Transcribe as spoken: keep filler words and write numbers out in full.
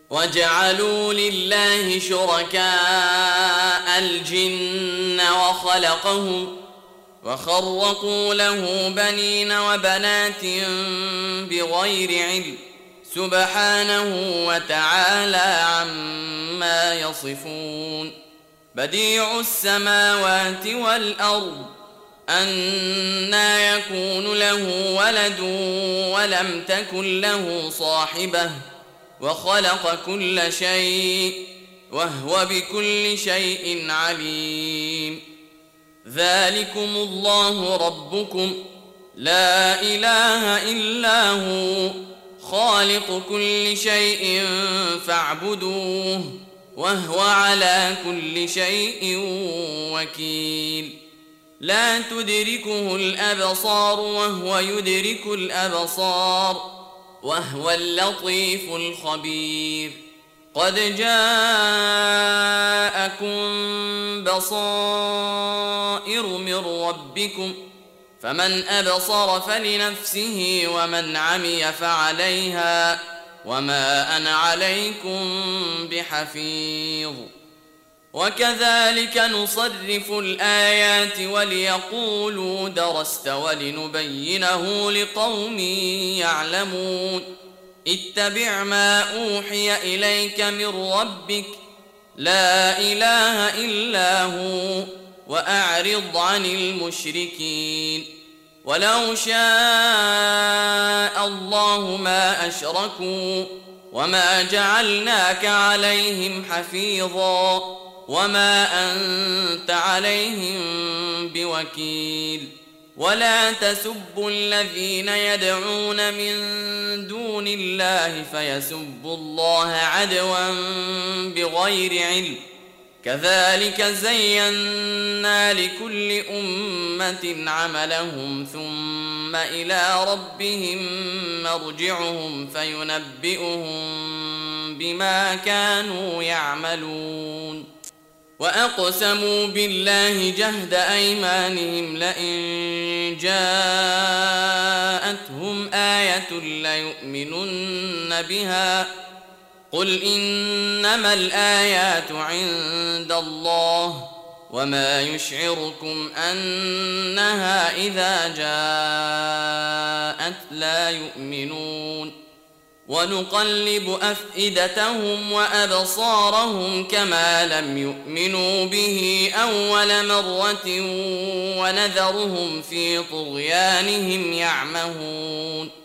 وجعلوا لله شركاء الجن وخلقهم وخرقوا له بنين وبنات بغير علم سبحانه وتعالى عما يصفون. بديع السماوات والأرض أنى يكون له ولد ولم تكن له صاحبة وخلق كل شيء وهو بكل شيء عليم. ذلكم الله ربكم لا إله إلا هو خالق كل شيء فاعبدوه وهو على كل شيء وكيل. لا تدركه الأبصار وهو يدرك الأبصار وهو اللطيف الخبير. قد جاءكم بصائر من ربكم فمن أبصر فلنفسه ومن عمي فعليها وما أنا عليكم بحفيظ. وكذلك نصرف الآيات وليقولوا درست ولنبينه لقوم يعلمون. اتبع ما أوحي إليك من ربك لا إله إلا هو وأعرض عن المشركين. ولو شاء الله ما أشركوا وما جعلناك عليهم حفيظا وما أنت عليهم بوكيل. ولا تسبوا الذين يدعون من دون الله فيسبوا الله عدوا بغير علم كذلك زينا لكل أمة عملهم ثم إلى ربهم مرجعهم فينبئهم بما كانوا يعملون. وأقسموا بالله جهد أيمانهم لئن جاءتهم آية ليؤمنن بها قل إنما الآيات عند الله وما يشعركم أنها إذا جاءت لا يؤمنون. ونقلب أفئدتهم وأبصارهم كما لم يؤمنوا به أول مرة ونذرهم في طغيانهم يعمهون.